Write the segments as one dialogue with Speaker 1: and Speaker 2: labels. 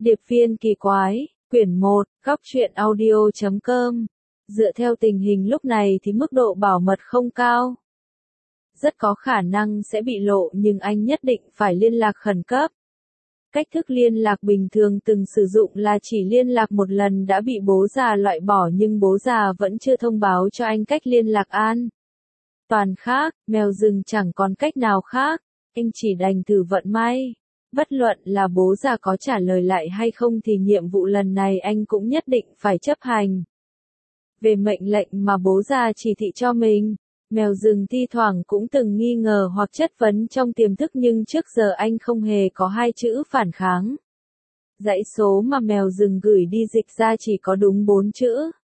Speaker 1: Điệp viên kỳ quái, quyển 1, góc truyện audio.com. Dựa theo tình hình lúc này thì mức độ bảo mật không cao. Rất có khả năng sẽ bị lộ nhưng anh nhất định phải liên lạc khẩn cấp. Cách thức liên lạc bình thường từng sử dụng là chỉ liên lạc một lần đã bị bố già loại bỏ nhưng bố già vẫn chưa thông báo cho anh cách liên lạc an toàn khác, mèo rừng chẳng còn cách nào khác, anh chỉ đành thử vận may. Bất luận là bố già có trả lời lại hay không thì nhiệm vụ lần này anh cũng nhất định phải chấp hành. Về mệnh lệnh mà bố già chỉ thị cho mình, mèo rừng thi thoảng cũng từng nghi ngờ hoặc chất vấn trong tiềm thức nhưng trước giờ anh không hề có hai chữ phản kháng. Dãy số mà mèo rừng gửi đi dịch ra chỉ có đúng 4 chữ.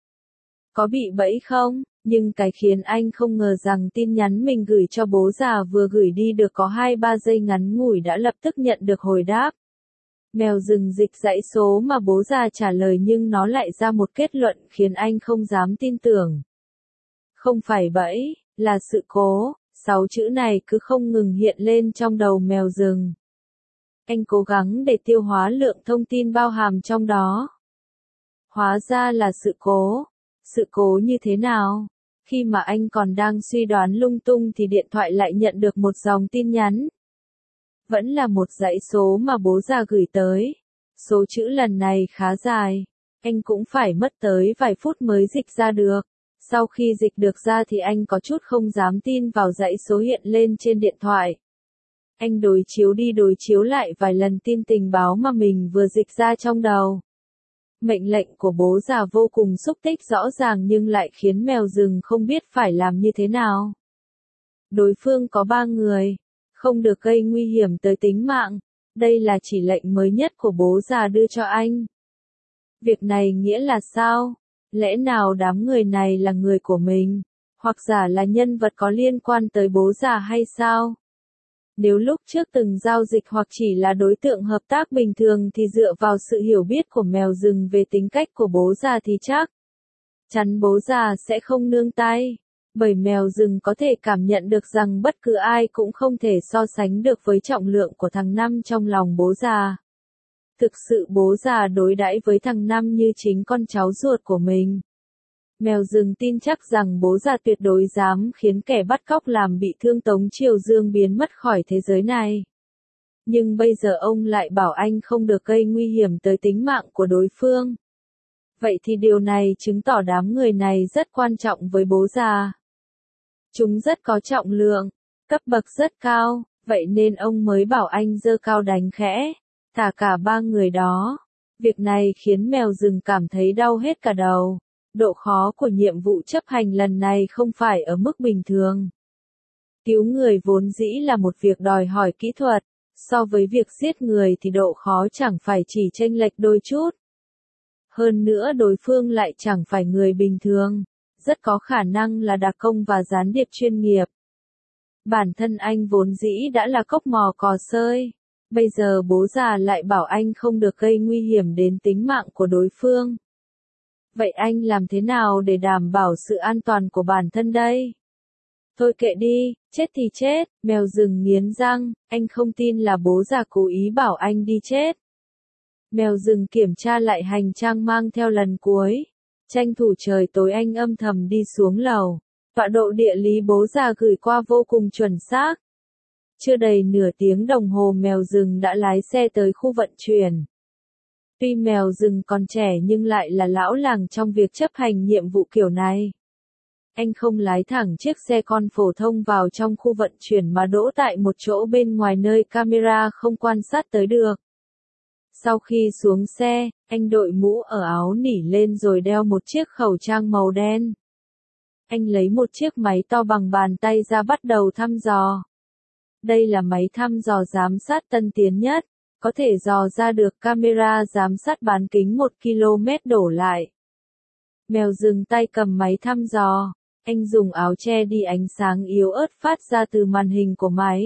Speaker 1: Có bị bẫy không? Nhưng cái khiến anh không ngờ rằng tin nhắn mình gửi cho bố già vừa gửi đi được có 2-3 giây ngắn ngủi đã lập tức nhận được hồi đáp. Mèo rừng dịch dãy số mà bố già trả lời nhưng nó lại ra một kết luận khiến anh không dám tin tưởng. Không phải bẫy, là sự cố, 6 chữ này cứ không ngừng hiện lên trong đầu mèo rừng. Anh cố gắng để tiêu hóa lượng thông tin bao hàm trong đó. Hóa ra là sự cố. Sự cố như thế nào? Khi mà anh còn đang suy đoán lung tung thì điện thoại lại nhận được một dòng tin nhắn. Vẫn là một dãy số mà bố già gửi tới. Số chữ lần này khá dài. Anh cũng phải mất tới vài phút mới dịch ra được. Sau khi dịch được ra thì anh có chút không dám tin vào dãy số hiện lên trên điện thoại. Anh đối chiếu đi đối chiếu lại vài lần tin tình báo mà mình vừa dịch ra trong đầu. Mệnh lệnh của bố già vô cùng xúc tích rõ ràng nhưng lại khiến mèo rừng không biết phải làm như thế nào. Đối phương có 3 người, không được gây nguy hiểm tới tính mạng. Đây là chỉ lệnh mới nhất của bố già đưa cho anh. Việc này nghĩa là sao? Lẽ nào đám người này là người của mình? Hoặc giả là nhân vật có liên quan tới bố già hay sao? Nếu lúc trước từng giao dịch hoặc chỉ là đối tượng hợp tác bình thường thì dựa vào sự hiểu biết của mèo rừng về tính cách của bố già thì chắc chắn bố già sẽ không nương tay. Bởi mèo rừng có thể cảm nhận được rằng bất cứ ai cũng không thể so sánh được với trọng lượng của thằng Năm trong lòng bố già. Thực sự bố già đối đãi với thằng Năm như chính con cháu ruột của mình. Mèo rừng tin chắc rằng bố già tuyệt đối dám khiến kẻ bắt cóc làm bị thương Tống Triều Dương biến mất khỏi thế giới này. Nhưng bây giờ ông lại bảo anh không được gây nguy hiểm tới tính mạng của đối phương. Vậy thì điều này chứng tỏ đám người này rất quan trọng với bố già. Chúng rất có trọng lượng, cấp bậc rất cao, vậy nên ông mới bảo anh giơ cao đánh khẽ, thả cả 3 người đó. Việc này khiến mèo rừng cảm thấy đau hết cả đầu. Độ khó của nhiệm vụ chấp hành lần này không phải ở mức bình thường. Cứu người vốn dĩ là một việc đòi hỏi kỹ thuật, so với việc giết người thì độ khó chẳng phải chỉ chênh lệch đôi chút. Hơn nữa đối phương lại chẳng phải người bình thường, rất có khả năng là đặc công và gián điệp chuyên nghiệp. Bản thân anh vốn dĩ đã là cốc mò cò sơi, bây giờ bố già lại bảo anh không được gây nguy hiểm đến tính mạng của đối phương. Vậy anh làm thế nào để đảm bảo sự an toàn của bản thân đây? Thôi kệ đi, chết thì chết, mèo rừng nghiến răng, anh không tin là bố già cố ý bảo anh đi chết. Mèo rừng kiểm tra lại hành trang mang theo lần cuối. Tranh thủ trời tối anh âm thầm đi xuống lầu. Tọa độ địa lý bố già gửi qua vô cùng chuẩn xác. Chưa đầy nửa tiếng đồng hồ mèo rừng đã lái xe tới khu vận chuyển. Tuy mèo rừng còn trẻ nhưng lại là lão làng trong việc chấp hành nhiệm vụ kiểu này. Anh không lái thẳng chiếc xe con phổ thông vào trong khu vận chuyển mà đỗ tại một chỗ bên ngoài nơi camera không quan sát tới được. Sau khi xuống xe, anh đội mũ ở áo nỉ lên rồi đeo một chiếc khẩu trang màu đen. Anh lấy một chiếc máy to bằng bàn tay ra bắt đầu thăm dò. Đây là máy thăm dò giám sát tân tiến nhất. Có thể dò ra được camera giám sát bán kính 1 km đổ lại. Mèo rừng tay cầm máy thăm dò, anh dùng áo che đi ánh sáng yếu ớt phát ra từ màn hình của máy.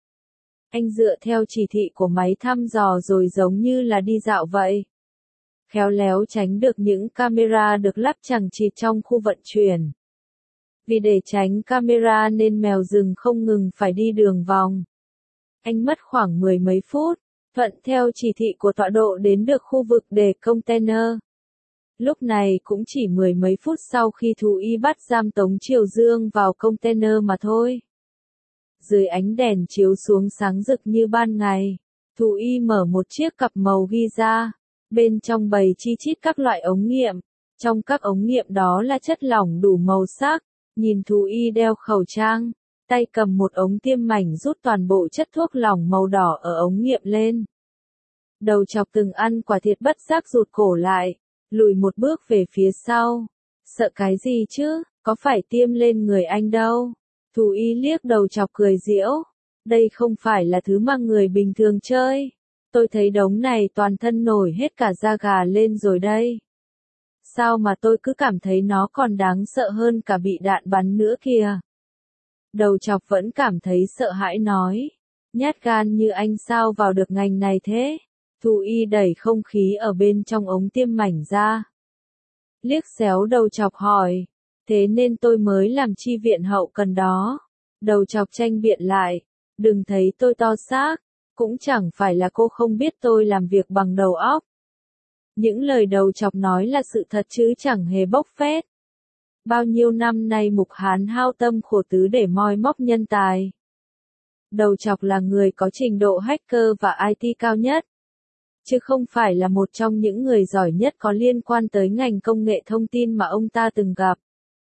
Speaker 1: Anh dựa theo chỉ thị của máy thăm dò rồi giống như là đi dạo vậy. Khéo léo tránh được những camera được lắp chằng chịt trong khu vận chuyển. Vì để tránh camera nên mèo rừng không ngừng phải đi đường vòng. Anh mất khoảng 10 mấy phút. thuận theo chỉ thị của tọa độ đến được khu vực để container. Lúc này cũng chỉ mười mấy phút sau khi thú y bắt giam Tống Triều Dương vào container mà thôi. Dưới ánh đèn chiếu xuống sáng rực như ban ngày, thú y mở một chiếc cặp màu ghi ra, bên trong bày chi chít các loại ống nghiệm, trong các ống nghiệm đó là chất lỏng đủ màu sắc, nhìn thú y đeo khẩu trang, tay cầm một ống tiêm mảnh rút toàn bộ chất thuốc lỏng màu đỏ ở ống nghiệm lên. Đầu chọc từng ăn quả thiệt bất giác rụt cổ lại, lùi một bước về phía sau. Sợ cái gì chứ, có phải tiêm lên người anh đâu. Thú y liếc đầu chọc cười giễu. Đây không phải là thứ mà người bình thường chơi. Tôi thấy đống này toàn thân nổi hết cả da gà lên rồi đây. Sao mà tôi cứ cảm thấy nó còn đáng sợ hơn cả bị đạn bắn nữa kìa. Đầu chọc vẫn cảm thấy sợ hãi nói. Nhát gan như anh sao vào được ngành này thế? Thú y đẩy không khí ở bên trong ống tiêm mảnh ra. Liếc xéo đầu chọc hỏi. Thế nên tôi mới làm chi viện hậu cần đó. Đầu chọc tranh biện lại. Đừng thấy tôi to xác. Cũng chẳng phải là cô không biết tôi làm việc bằng đầu óc. Những lời đầu chọc nói là sự thật chứ chẳng hề bốc phét. Bao nhiêu năm nay Mục Hán hao tâm khổ tứ để moi móc nhân tài. Đầu chọc là người có trình độ hacker và IT cao nhất. Chứ không phải là một trong những người giỏi nhất có liên quan tới ngành công nghệ thông tin mà ông ta từng gặp.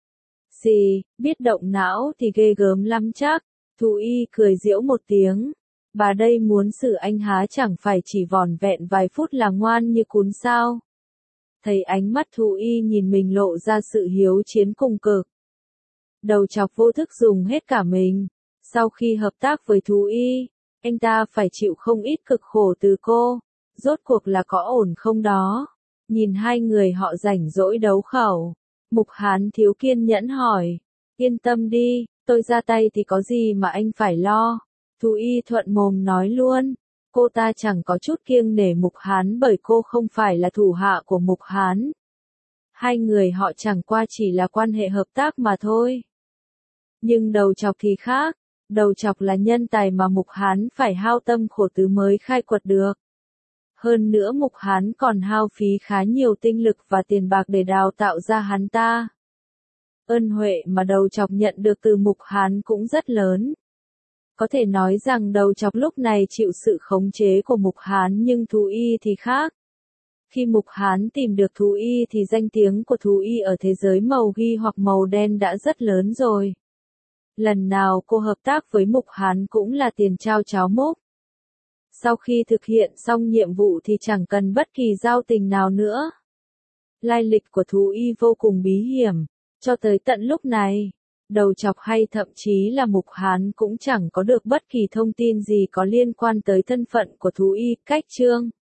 Speaker 1: Gì, biết động não thì ghê gớm lắm chắc. Thú y cười giễu một tiếng. Bà đây muốn xử anh há chẳng phải chỉ vỏn vẹn vài phút là ngoan như cún sao. Thấy ánh mắt thú y nhìn mình lộ ra sự hiếu chiến cùng cực. Đầu chọc vô thức dùng hết cả mình. Sau khi hợp tác với thú y, anh ta phải chịu không ít cực khổ từ cô. Rốt cuộc là có ổn không đó? Nhìn hai người họ rảnh rỗi đấu khẩu. Mục Hán thiếu kiên nhẫn hỏi. Yên tâm đi, tôi ra tay thì có gì mà anh phải lo. Thú y thuận mồm nói luôn. Cô ta chẳng có chút kiêng nể Mục Hán bởi cô không phải là thủ hạ của Mục Hán. Hai người họ chẳng qua chỉ là quan hệ hợp tác mà thôi. Nhưng đầu chọc thì khác. Đầu chọc là nhân tài mà Mục Hán phải hao tâm khổ tứ mới khai quật được. Hơn nữa Mục Hán còn hao phí khá nhiều tinh lực và tiền bạc để đào tạo ra hắn ta. Ân huệ mà đầu chọc nhận được từ Mục Hán cũng rất lớn. Có thể nói rằng đầu chọc lúc này chịu sự khống chế của Mục Hán nhưng thú y thì khác. Khi Mục Hán tìm được thú y thì danh tiếng của thú y ở thế giới màu ghi hoặc màu đen đã rất lớn rồi. Lần nào cô hợp tác với Mục Hán cũng là tiền trao cháo múc. Sau khi thực hiện xong nhiệm vụ thì chẳng cần bất kỳ giao tình nào nữa. Lai lịch của thú y vô cùng bí hiểm, cho tới tận lúc này, đầu chọc hay thậm chí là Mục Hán cũng chẳng có được bất kỳ thông tin gì có liên quan tới thân phận của thú y. Cách chương